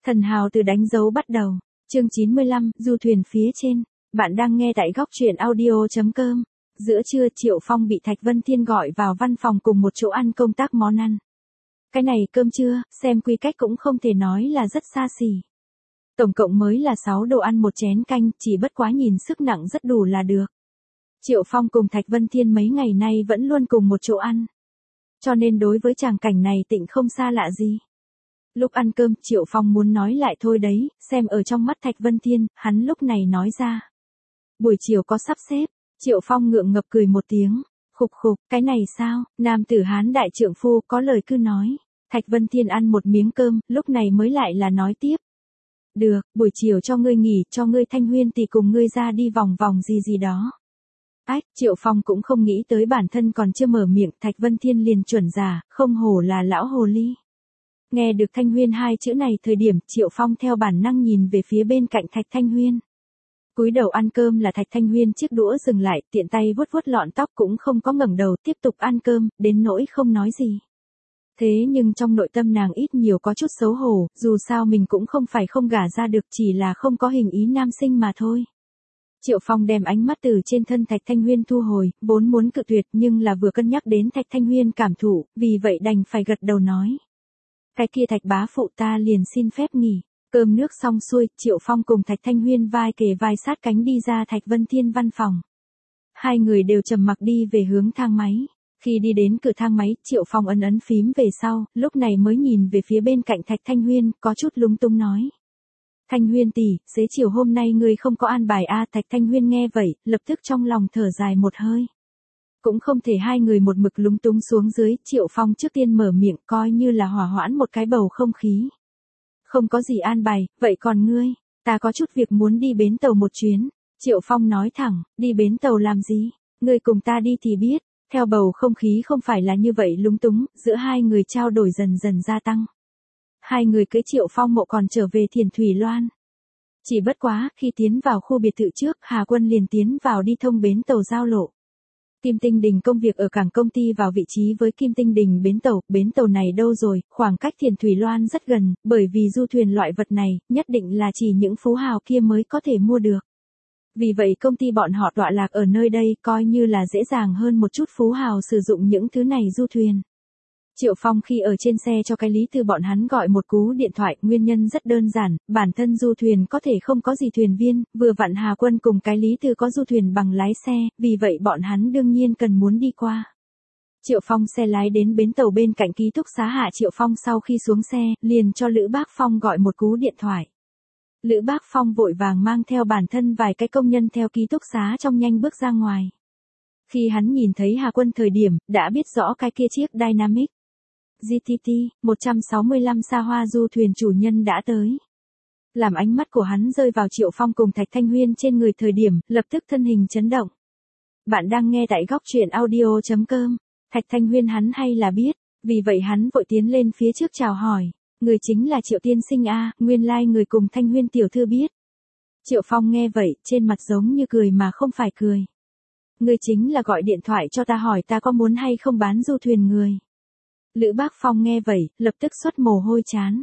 Thần hào từ đánh dấu bắt đầu. Chương 95, du thuyền phía trên. Bạn đang nghe tại góc truyện audio.com. Giữa trưa Triệu Phong bị Thạch Vân Thiên gọi vào văn phòng cùng một chỗ ăn công tác món ăn. Cái này cơm trưa, xem quy cách cũng không thể nói là rất xa xỉ. Tổng cộng mới là 6 đồ ăn một chén canh, chỉ bất quá nhìn sức nặng rất đủ là được. Triệu Phong cùng Thạch Vân Thiên mấy ngày nay vẫn luôn cùng một chỗ ăn. Cho nên đối với tràng cảnh này Tịnh không xa lạ gì. Lúc ăn cơm, Triệu Phong muốn nói lại thôi đấy, xem ở trong mắt Thạch Vân Thiên, hắn lúc này nói ra. Buổi chiều có sắp xếp, Triệu Phong ngượng ngập cười một tiếng, khục khục, cái này sao, nam tử Hán đại trượng phu có lời cứ nói. Thạch Vân Thiên ăn một miếng cơm, lúc này mới lại là nói tiếp. Được, buổi chiều cho ngươi nghỉ, cho ngươi Thanh Huyên thì cùng ngươi ra đi vòng vòng gì đó. Ách, Triệu Phong cũng không nghĩ tới bản thân còn chưa mở miệng, Thạch Vân Thiên liền chuẩn giả, không hổ là lão hồ ly. Nghe được Thanh Huyên hai chữ này thời điểm, Triệu Phong theo bản năng nhìn về phía bên cạnh Thạch Thanh Huyên. Cúi đầu ăn cơm là Thạch Thanh Huyên chiếc đũa dừng lại, tiện tay vuốt vuốt lọn tóc cũng không có ngẩng đầu tiếp tục ăn cơm, đến nỗi không nói gì. Thế nhưng trong nội tâm nàng ít nhiều có chút xấu hổ, dù sao mình cũng không phải không gả ra được, chỉ là không có hình ý nam sinh mà thôi. Triệu Phong đem ánh mắt từ trên thân Thạch Thanh Huyên thu hồi, vốn muốn cự tuyệt nhưng là vừa cân nhắc đến Thạch Thanh Huyên cảm thụ, vì vậy đành phải gật đầu nói. Cái kia Thạch bá phụ ta liền xin phép nghỉ. Cơm nước xong xuôi, Triệu Phong cùng Thạch Thanh Huyên vai kề vai sát cánh đi ra Thạch Vân Thiên văn phòng. Hai người đều trầm mặc đi về hướng thang máy. Khi đi đến cửa thang máy, Triệu Phong ấn phím về sau, lúc này mới nhìn về phía bên cạnh Thạch Thanh Huyên, có chút lúng túng nói. Thanh Huyên tỷ, xế chiều hôm nay ngươi không có an bài a. Thạch Thanh Huyên nghe vậy, lập tức trong lòng thở dài một hơi. Cũng không thể hai người một mực lúng túng xuống dưới, Triệu Phong trước tiên mở miệng coi như là hòa hoãn một cái bầu không khí. Không có gì an bài, vậy còn ngươi, ta có chút việc muốn đi bến tàu một chuyến. Triệu Phong nói thẳng, đi bến tàu làm gì, ngươi cùng ta đi thì biết. Theo bầu không khí không phải là như vậy lúng túng, giữa hai người trao đổi dần dần gia tăng. Hai người cưỡi Triệu Phong mộ còn trở về Thiền Thủy Loan. Chỉ bất quá, khi tiến vào khu biệt thự trước, Hà Quân liền tiến vào đi thông bến tàu giao lộ. Kim Tinh Đình công việc ở cảng công ty vào vị trí với Kim Tinh Đình bến tàu này đâu rồi, khoảng cách Thiền Thủy Loan rất gần, bởi vì du thuyền loại vật này, nhất định là chỉ những phú hào kia mới có thể mua được. Vì vậy công ty bọn họ tọa lạc ở nơi đây coi như là dễ dàng hơn một chút phú hào sử dụng những thứ này du thuyền. Triệu Phong khi ở trên xe cho cái Lý Tư bọn hắn gọi một cú điện thoại, nguyên nhân rất đơn giản, bản thân du thuyền có thể không có gì thuyền viên, vừa vặn Hà Quân cùng cái Lý Tư có du thuyền bằng lái xe, vì vậy bọn hắn đương nhiên cần muốn đi qua. Triệu Phong xe lái đến bến tàu bên cạnh ký túc xá hạ Triệu Phong sau khi xuống xe, liền cho Lữ Bác Phong gọi một cú điện thoại. Lữ Bác Phong vội vàng mang theo bản thân vài cái công nhân theo ký túc xá trong nhanh bước ra ngoài. Khi hắn nhìn thấy Hà Quân thời điểm, đã biết rõ cái kia chiếc Dynamic GTT 165 xa hoa du thuyền chủ nhân đã tới. Làm ánh mắt của hắn rơi vào Triệu Phong cùng Thạch Thanh Huyên trên người thời điểm, lập tức thân hình chấn động. Bạn đang nghe tại góc truyện audio.com. Thạch Thanh Huyên hắn hay là biết, vì vậy hắn vội tiến lên phía trước chào hỏi. Người chính là Triệu tiên sinh a, nguyên lai người cùng Thanh Huyên tiểu thư biết. Triệu Phong nghe vậy, trên mặt giống như cười mà không phải cười. Người chính là gọi điện thoại cho ta hỏi ta có muốn hay không bán du thuyền người. Lữ Bác Phong nghe vậy, lập tức xuất mồ hôi chán.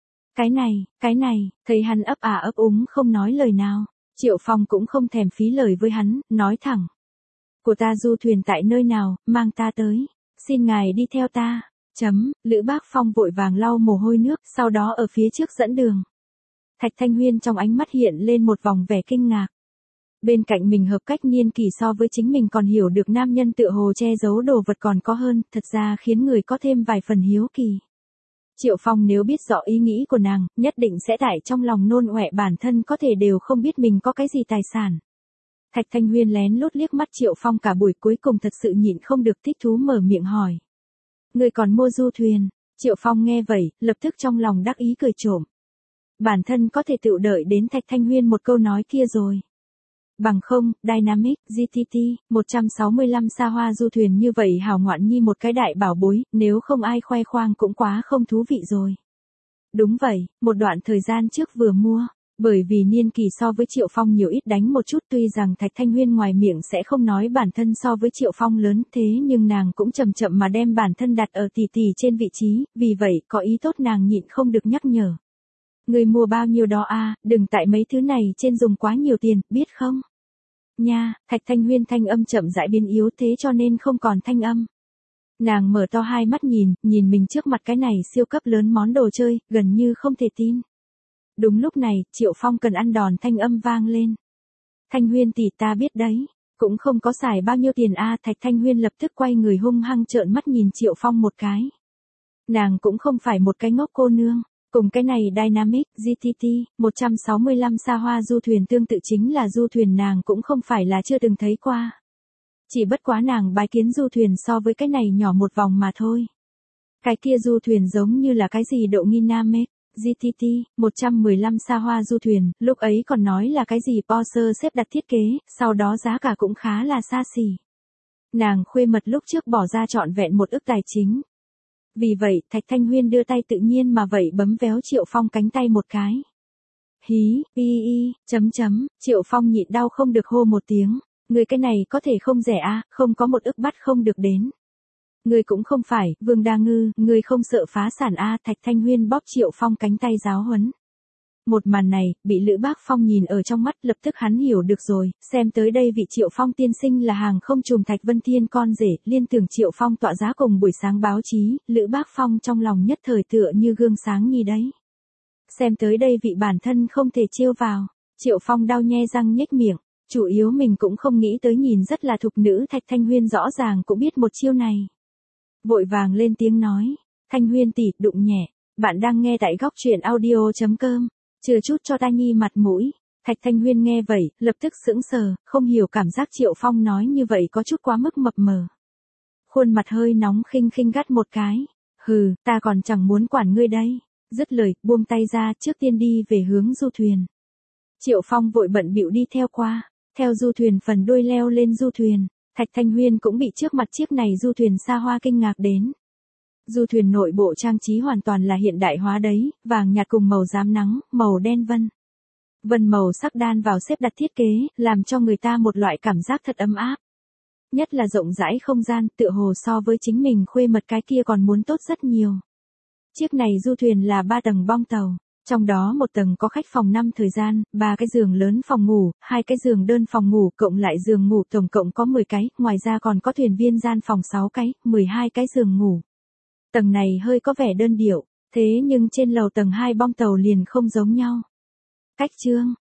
Cái này, thấy hắn ấp ấp úng không nói lời nào. Triệu Phong cũng không thèm phí lời với hắn, nói thẳng. Của ta du thuyền tại nơi nào, mang ta tới. Xin ngài đi theo ta. Lữ Bác Phong vội vàng lau mồ hôi nước, sau đó ở phía trước dẫn đường. Thạch Thanh Huyên trong ánh mắt hiện lên một vòng vẻ kinh ngạc. Bên cạnh mình hợp cách niên kỷ so với chính mình còn hiểu được nam nhân tựa hồ che giấu đồ vật còn có hơn, thật ra khiến người có thêm vài phần hiếu kỳ. Triệu Phong nếu biết rõ ý nghĩ của nàng, nhất định sẽ tại trong lòng nôn ọe bản thân có thể đều không biết mình có cái gì tài sản. Thạch Thanh Huyên lén lút liếc mắt Triệu Phong cả buổi cuối cùng thật sự nhịn không được thích thú mở miệng hỏi. Người còn mua du thuyền, Triệu Phong nghe vậy, lập tức trong lòng đắc ý cười trộm. Bản thân có thể tự đợi đến Thạch Thanh Huyên một câu nói kia rồi. Bằng không, Dynamic GTT 165 xa hoa du thuyền như vậy hào ngoạn nhi một cái đại bảo bối, nếu không ai khoe khoang cũng quá không thú vị rồi. Đúng vậy, một đoạn thời gian trước vừa mua, bởi vì niên kỳ so với Triệu Phong nhiều ít đánh một chút, tuy rằng Thạch Thanh Huyên ngoài miệng sẽ không nói bản thân so với Triệu Phong lớn, thế nhưng nàng cũng chậm chậm mà đem bản thân đặt ở tỷ tỷ trên vị trí, vì vậy có ý tốt nàng nhịn không được nhắc nhở. Người mua bao nhiêu đó à, đừng tại mấy thứ này trên dùng quá nhiều tiền, biết không? Nha, Thạch Thanh Huyên thanh âm chậm rãi biến yếu thế cho nên không còn thanh âm. Nàng mở to hai mắt nhìn mình trước mặt cái này siêu cấp lớn món đồ chơi, gần như không thể tin. Đúng lúc này, Triệu Phong cần ăn đòn thanh âm vang lên. Thanh Huyên tỷ ta biết đấy, cũng không có xài bao nhiêu tiền a. Thạch Thanh Huyên lập tức quay người hung hăng trợn mắt nhìn Triệu Phong một cái. Nàng cũng không phải một cái ngốc cô nương. Cùng cái này Dynamic GTT 165 xa hoa du thuyền tương tự chính là du thuyền nàng cũng không phải là chưa từng thấy qua. Chỉ bất quá nàng bái kiến du thuyền so với cái này nhỏ một vòng mà thôi. Cái kia du thuyền giống như là cái gì độ Dynamic GTT 115 xa hoa du thuyền, lúc ấy còn nói là cái gì Porsche xếp đặt thiết kế, sau đó giá cả cũng khá là xa xỉ. Nàng khuê mật lúc trước bỏ ra trọn vẹn 1 ức tài chính. Vì vậy, Thạch Thanh Huyên đưa tay tự nhiên mà vậy bấm véo Triệu Phong cánh tay một cái. Hí, Triệu Phong nhịn đau không được hô một tiếng. Người cái này có thể không rẻ à, không có 1 ức bắt không được đến. Người cũng không phải, Vương Đa Ngư, người không sợ phá sản à. Thạch Thanh Huyên bóp Triệu Phong cánh tay giáo huấn. Một màn này, bị Lữ Bác Phong nhìn ở trong mắt, lập tức hắn hiểu được rồi, xem tới đây vị Triệu Phong tiên sinh là hàng không trùm Thạch Vân Thiên con rể, liên tưởng Triệu Phong tọa giá cùng buổi sáng báo chí, Lữ Bác Phong trong lòng nhất thời tựa như gương sáng nhi đấy. Xem tới đây vị bản thân không thể trêu vào, Triệu Phong đau nhe răng nhếch miệng, chủ yếu mình cũng không nghĩ tới nhìn rất là thục nữ Thạch Thanh Huyên rõ ràng cũng biết một chiêu này. Vội vàng lên tiếng nói, Thanh Huyên tỷ, đụng nhẹ, bạn đang nghe tại góc truyện audio.com. Chừa chút cho ta nhi mặt mũi. Thạch Thanh Huyên nghe vậy, lập tức sững sờ, không hiểu cảm giác Triệu Phong nói như vậy có chút quá mức mập mờ. Khuôn mặt hơi nóng khinh khinh gắt một cái. Hừ, ta còn chẳng muốn quản ngươi đây. Dứt lời, buông tay ra, trước tiên đi về hướng du thuyền. Triệu Phong vội bận bịu đi theo qua, theo du thuyền phần đuôi leo lên du thuyền. Thạch Thanh Huyên cũng bị trước mặt chiếc này du thuyền xa hoa kinh ngạc đến. Du thuyền nội bộ trang trí hoàn toàn là hiện đại hóa đấy, vàng nhạt cùng màu rám nắng, màu đen vân. Vân màu sắc đan vào xếp đặt thiết kế, làm cho người ta một loại cảm giác thật ấm áp. Nhất là rộng rãi không gian, tựa hồ so với chính mình khuê mật cái kia còn muốn tốt rất nhiều. Chiếc này du thuyền là 3 tầng bong tàu, trong đó một tầng có khách phòng 5 thời gian, 3 cái giường lớn phòng ngủ, 2 cái giường đơn phòng ngủ, cộng lại giường ngủ tổng cộng có 10 cái, ngoài ra còn có thuyền viên gian phòng 6 cái, 12 cái giường ngủ. Tầng này hơi có vẻ đơn điệu, thế nhưng trên lầu tầng 2 bong tàu liền không giống nhau. Cách trương,